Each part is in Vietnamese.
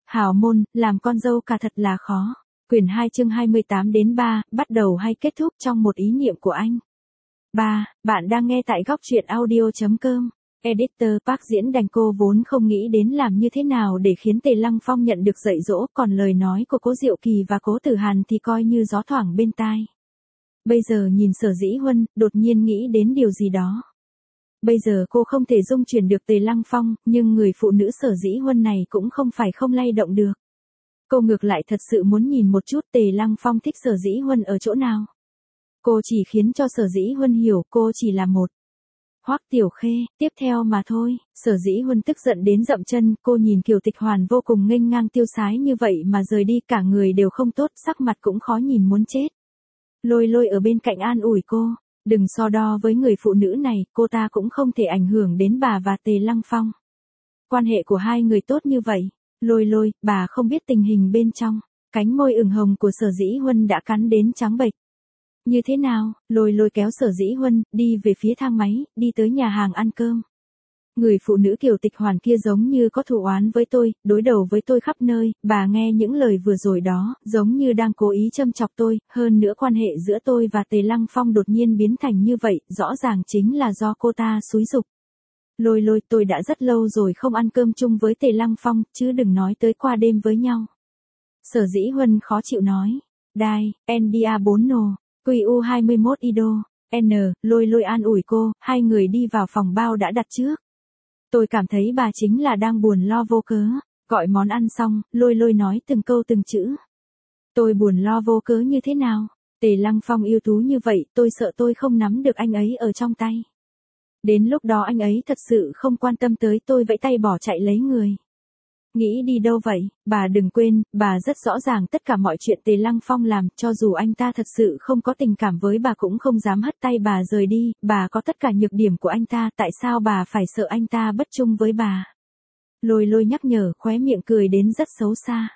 Hào môn, làm con dâu cả thật là khó. Quyển 2 chương 28-3, bắt đầu hay kết thúc trong một ý niệm của anh. 3. Bạn đang nghe tại góc truyện audio.com. Editor Park Diễn Đành cô vốn không nghĩ đến làm như thế nào để khiến Tề Lăng Phong nhận được dạy dỗ, còn lời nói của Cố Diệu Kỳ và Cố Tử Hàn thì coi như gió thoảng bên tai. Bây giờ nhìn Sở Dĩ Huân, đột nhiên nghĩ đến điều gì đó. Bây giờ cô không thể dung chuyển được Tề Lăng Phong, nhưng người phụ nữ Sở Dĩ Huân này cũng không phải không lay động được. Cô ngược lại thật sự muốn nhìn một chút Tề Lăng Phong thích Sở Dĩ Huân ở chỗ nào. Cô chỉ khiến cho Sở Dĩ Huân hiểu cô chỉ là một Hoắc Tiểu Khê, tiếp theo mà thôi. Sở Dĩ Huân tức giận đến dậm chân, cô nhìn Kiều Tịch Hoàn vô cùng nghênh ngang tiêu sái như vậy mà rời đi, cả người đều không tốt, sắc mặt cũng khó nhìn muốn chết. Lôi Lôi ở bên cạnh an ủi cô, đừng so đo với người phụ nữ này, cô ta cũng không thể ảnh hưởng đến bà và Tề Lăng Phong. Quan hệ của hai người tốt như vậy. Lôi Lôi, bà không biết tình hình bên trong. Cánh môi ửng hồng của Sở Dĩ Huân đã cắn đến trắng bệch. Như thế nào? Lôi Lôi kéo Sở Dĩ Huân, đi về phía thang máy, đi tới nhà hàng ăn cơm. Người phụ nữ Kiều Tịch Hoàn kia giống như có thù oán với tôi, đối đầu với tôi khắp nơi, bà nghe những lời vừa rồi đó, giống như đang cố ý châm chọc tôi, hơn nữa quan hệ giữa tôi và Tề Lăng Phong đột nhiên biến thành như vậy, rõ ràng chính là do cô ta xúi giục. Lôi Lôi, tôi đã rất lâu rồi không ăn cơm chung với Tề Lăng Phong, chứ đừng nói tới qua đêm với nhau. Sở Dĩ Huân khó chịu nói. Đai, NDA 4 nồ, QU21 Ido, N, Lôi Lôi an ủi cô, hai người đi vào phòng bao đã đặt trước. Tôi cảm thấy bà chính là đang buồn lo vô cớ. Gọi món ăn xong, Lôi Lôi nói từng câu từng chữ. Tôi buồn lo vô cớ như thế nào? Tề Lăng Phong yêu tú như vậy, tôi sợ tôi không nắm được anh ấy ở trong tay. Đến lúc đó anh ấy thật sự không quan tâm tới tôi, vẫy tay bỏ chạy lấy người. Nghĩ đi đâu vậy? Bà đừng quên, bà rất rõ ràng tất cả mọi chuyện Tề Lăng Phong làm, cho dù anh ta thật sự không có tình cảm với bà cũng không dám hất tay bà rời đi, bà có tất cả nhược điểm của anh ta, tại sao bà phải sợ anh ta bất trung với bà? Lôi Lôi nhắc nhở, khóe miệng cười đến rất xấu xa.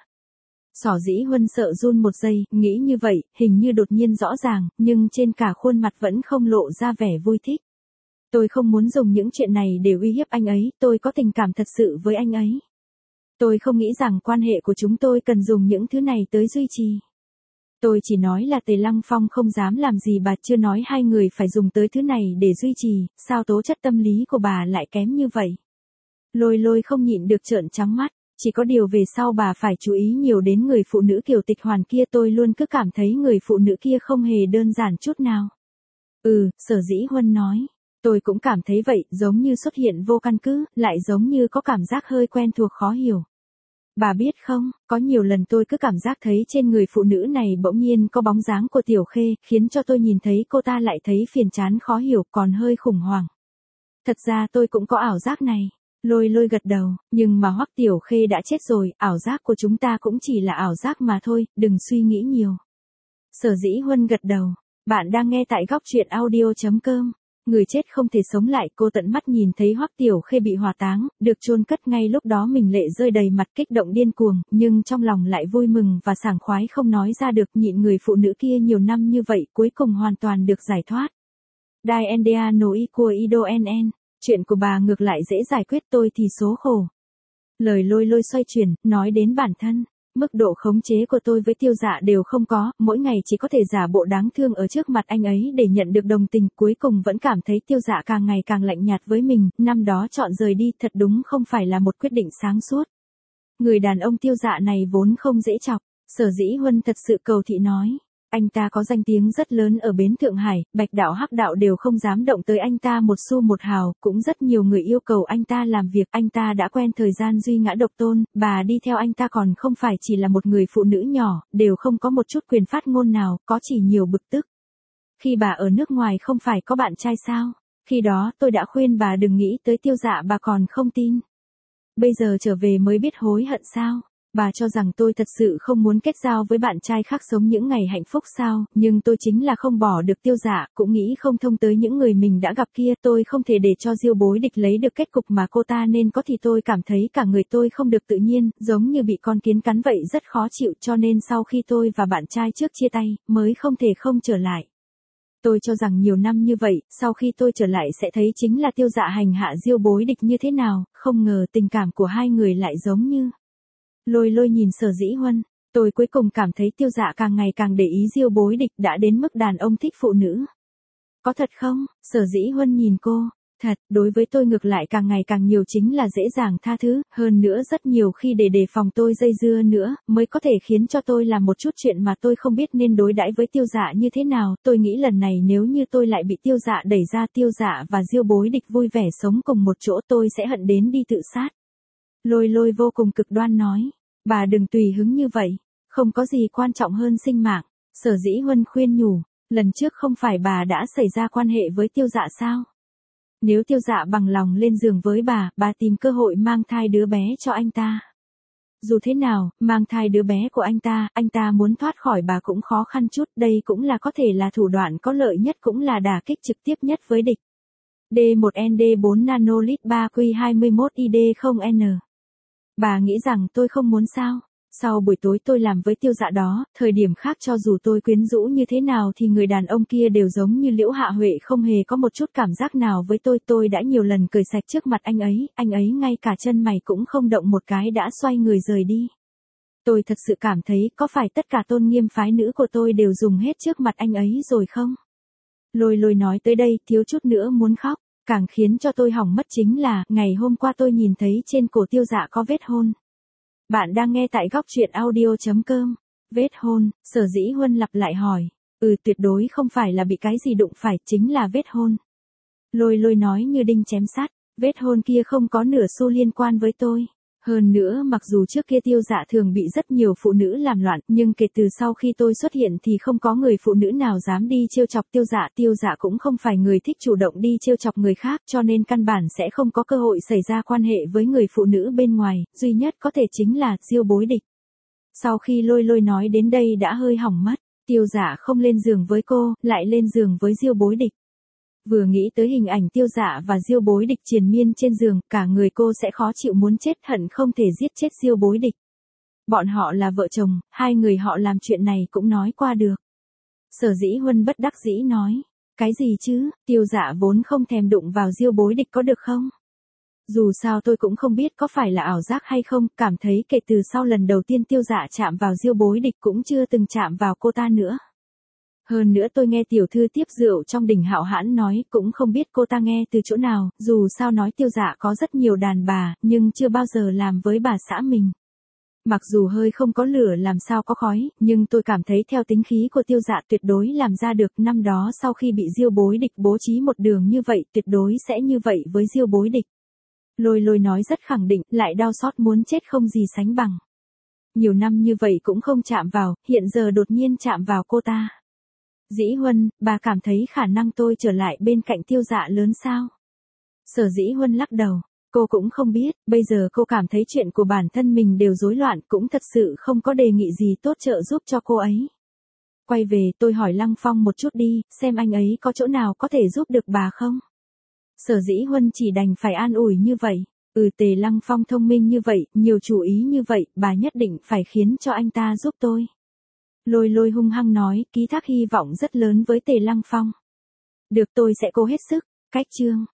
Sở Dĩ Huân sợ run một giây, nghĩ như vậy, hình như đột nhiên rõ ràng, nhưng trên cả khuôn mặt vẫn không lộ ra vẻ vui thích. Tôi không muốn dùng những chuyện này để uy hiếp anh ấy, tôi có tình cảm thật sự với anh ấy. Tôi không nghĩ rằng quan hệ của chúng tôi cần dùng những thứ này tới duy trì. Tôi chỉ nói là Tề Lăng Phong không dám làm gì, bà chưa nói hai người phải dùng tới thứ này để duy trì, sao tố chất tâm lý của bà lại kém như vậy? Lôi Lôi không nhịn được trợn trắng mắt, chỉ có điều về sau bà phải chú ý nhiều đến người phụ nữ Kiều Tịch Hoàn kia, tôi luôn cứ cảm thấy người phụ nữ kia không hề đơn giản chút nào. Sở Dĩ Huân nói. Tôi cũng cảm thấy vậy, giống như xuất hiện vô căn cứ, lại giống như có cảm giác hơi quen thuộc khó hiểu. Bà biết không, có nhiều lần tôi cứ cảm giác thấy trên người phụ nữ này bỗng nhiên có bóng dáng của Tiểu Khê, khiến cho tôi nhìn thấy cô ta lại thấy phiền chán khó hiểu, còn hơi khủng hoảng. Thật ra tôi cũng có ảo giác này. Lôi Lôi gật đầu, nhưng mà Hoắc Tiểu Khê đã chết rồi, ảo giác của chúng ta cũng chỉ là ảo giác mà thôi, đừng suy nghĩ nhiều. Sở Dĩ Huân gật đầu, bạn đang nghe tại góc truyện audio.com. Người chết không thể sống lại, cô tận mắt nhìn thấy Hoắc Tiểu Khê bị hỏa táng, được chôn cất, ngay lúc đó mình lệ rơi đầy mặt, kích động điên cuồng, nhưng trong lòng lại vui mừng và sảng khoái không nói ra được, nhịn người phụ nữ kia nhiều năm như vậy, cuối cùng hoàn toàn được giải thoát. Dai NDA no I của Ido NN, chuyện của bà ngược lại dễ giải quyết, tôi thì số khổ. Lời Lôi Lôi xoay chuyển, nói đến bản thân. Mức độ khống chế của tôi với Tiêu Dạ đều không có, mỗi ngày chỉ có thể giả bộ đáng thương ở trước mặt anh ấy để nhận được đồng tình, cuối cùng vẫn cảm thấy Tiêu Dạ càng ngày càng lạnh nhạt với mình, năm đó chọn rời đi thật đúng không phải là một quyết định sáng suốt. Người đàn ông Tiêu Dạ này vốn không dễ chọc, Sở Dĩ Huân thật sự cầu thị nói. Anh ta có danh tiếng rất lớn ở bến Thượng Hải, Bạch đạo Hắc đạo đều không dám động tới anh ta một xu một hào, cũng rất nhiều người yêu cầu anh ta làm việc, anh ta đã quen thời gian duy ngã độc tôn, bà đi theo anh ta còn không phải chỉ là một người phụ nữ nhỏ, đều không có một chút quyền phát ngôn nào, có chỉ nhiều bực tức. Khi bà ở nước ngoài không phải có bạn trai sao? Khi đó tôi đã khuyên bà đừng nghĩ tới Tiêu Dạ, bà còn không tin. Bây giờ trở về mới biết hối hận sao? Bà cho rằng tôi thật sự không muốn kết giao với bạn trai khác sống những ngày hạnh phúc sao, nhưng tôi chính là không bỏ được Tiêu Dạ, cũng nghĩ không thông tới những người mình đã gặp kia, tôi không thể để cho Diêu Bối Địch lấy được kết cục mà cô ta nên có, thì tôi cảm thấy cả người tôi không được tự nhiên, giống như bị con kiến cắn vậy, rất khó chịu, cho nên sau khi tôi và bạn trai trước chia tay, mới không thể không trở lại. Tôi cho rằng nhiều năm như vậy, sau khi tôi trở lại sẽ thấy chính là Tiêu Dạ hành hạ Diêu Bối Địch như thế nào, không ngờ tình cảm của hai người lại giống như Lôi lôi nhìn Sở Dĩ Huân, tôi cuối cùng cảm thấy Tiêu Dạ càng ngày càng để ý Diêu Bối Địch, đã đến mức đàn ông thích phụ nữ. Có thật không? Sở Dĩ Huân nhìn cô. Thật, đối với tôi ngược lại càng ngày càng nhiều chính là dễ dàng tha thứ, hơn nữa rất nhiều khi để đề phòng tôi dây dưa nữa, mới có thể khiến cho tôi làm một chút chuyện mà tôi không biết nên đối đãi với Tiêu Dạ như thế nào. Tôi nghĩ lần này nếu như tôi lại bị Tiêu Dạ đẩy ra, Tiêu Dạ và Diêu Bối Địch vui vẻ sống cùng một chỗ, tôi sẽ hận đến đi tự sát. Lôi lôi vô cùng cực đoan nói, bà đừng tùy hứng như vậy, không có gì quan trọng hơn sinh mạng. Sở Dĩ Huân khuyên nhủ, lần trước không phải bà đã xảy ra quan hệ với Tiêu Dạ sao? Nếu Tiêu Dạ bằng lòng lên giường với bà tìm cơ hội mang thai đứa bé cho anh ta. Dù thế nào, mang thai đứa bé của anh ta muốn thoát khỏi bà cũng khó khăn chút, đây cũng là có thể là thủ đoạn có lợi nhất, cũng là đả kích trực tiếp nhất với địch. D1ND4 nanolit 3Q21ID0N. Bà nghĩ rằng tôi không muốn sao? Sau buổi tối tôi làm với Tiêu Dạ đó, thời điểm khác cho dù tôi quyến rũ như thế nào thì người đàn ông kia đều giống như Liễu Hạ Huệ, không hề có một chút cảm giác nào với tôi đã nhiều lần cười sạch trước mặt anh ấy ngay cả chân mày cũng không động một cái đã xoay người rời đi. Tôi thật sự cảm thấy có phải tất cả tôn nghiêm phái nữ của tôi đều dùng hết trước mặt anh ấy rồi không? Lôi lôi nói tới đây thiếu chút nữa muốn khóc, càng khiến cho tôi hỏng mất chính là, ngày hôm qua tôi nhìn thấy trên cổ Tiêu Dạ có vết hôn. Bạn đang nghe tại góc truyện audio.com. Vết hôn, Sở Dĩ Huân lặp lại hỏi. Tuyệt đối không phải là bị cái gì đụng phải, chính là vết hôn. Lôi lôi nói như đinh chém sắt, vết hôn kia không có nửa xu liên quan với tôi. Hơn nữa mặc dù trước kia Tiêu Dạ thường bị rất nhiều phụ nữ làm loạn, nhưng kể từ sau khi tôi xuất hiện thì không có người phụ nữ nào dám đi trêu chọc Tiêu Dạ. Tiêu Dạ cũng không phải người thích chủ động đi trêu chọc người khác, cho nên căn bản sẽ không có cơ hội xảy ra quan hệ với người phụ nữ bên ngoài, duy nhất có thể chính là Diêu Bối Địch. Sau khi lôi lôi nói đến đây đã hơi hỏng mất, Tiêu Dạ không lên giường với cô, lại lên giường với Diêu Bối Địch. Vừa nghĩ tới hình ảnh Tiêu Dạ và Diêu Bối Địch triền miên trên giường, cả người cô sẽ khó chịu muốn chết, hận không thể giết chết Diêu Bối Địch. Bọn họ là vợ chồng, hai người họ làm chuyện này cũng nói qua được. Sở Dĩ Huân bất đắc dĩ nói, cái gì chứ, Tiêu Dạ vốn không thèm đụng vào Diêu Bối Địch có được không? Dù sao tôi cũng không biết có phải là ảo giác hay không, cảm thấy kể từ sau lần đầu tiên Tiêu Dạ chạm vào Diêu Bối Địch cũng chưa từng chạm vào cô ta nữa. Hơn nữa tôi nghe tiểu thư tiếp rượu trong Đỉnh Hạo Hãn nói, cũng không biết cô ta nghe từ chỗ nào, dù sao nói Tiêu Dạ có rất nhiều đàn bà, nhưng chưa bao giờ làm với bà xã mình. Mặc dù hơi không có lửa làm sao có khói, nhưng tôi cảm thấy theo tính khí của Tiêu Dạ tuyệt đối làm ra được. Năm đó sau khi bị Diêu Bối Địch bố trí một đường như vậy, tuyệt đối sẽ như vậy với Diêu Bối Địch. Lôi lôi nói rất khẳng định, lại đau xót muốn chết không gì sánh bằng. Nhiều năm như vậy cũng không chạm vào, hiện giờ đột nhiên chạm vào cô ta. Dĩ Huân, bà cảm thấy khả năng tôi trở lại bên cạnh Tiêu Dạ lớn sao? Sở Dĩ Huân lắc đầu, cô cũng không biết, bây giờ cô cảm thấy chuyện của bản thân mình đều rối loạn, cũng thật sự không có đề nghị gì tốt trợ giúp cho cô ấy. Quay về tôi hỏi Lăng Phong một chút đi, xem anh ấy có chỗ nào có thể giúp được bà không? Sở Dĩ Huân chỉ đành phải an ủi như vậy. Tề Lăng Phong thông minh như vậy, nhiều chủ ý như vậy, bà nhất định phải khiến cho anh ta giúp tôi. Lôi lôi hung hăng nói, ký thác hy vọng rất lớn với Tề Lăng Phong. Được, tôi sẽ cố hết sức. Cách chương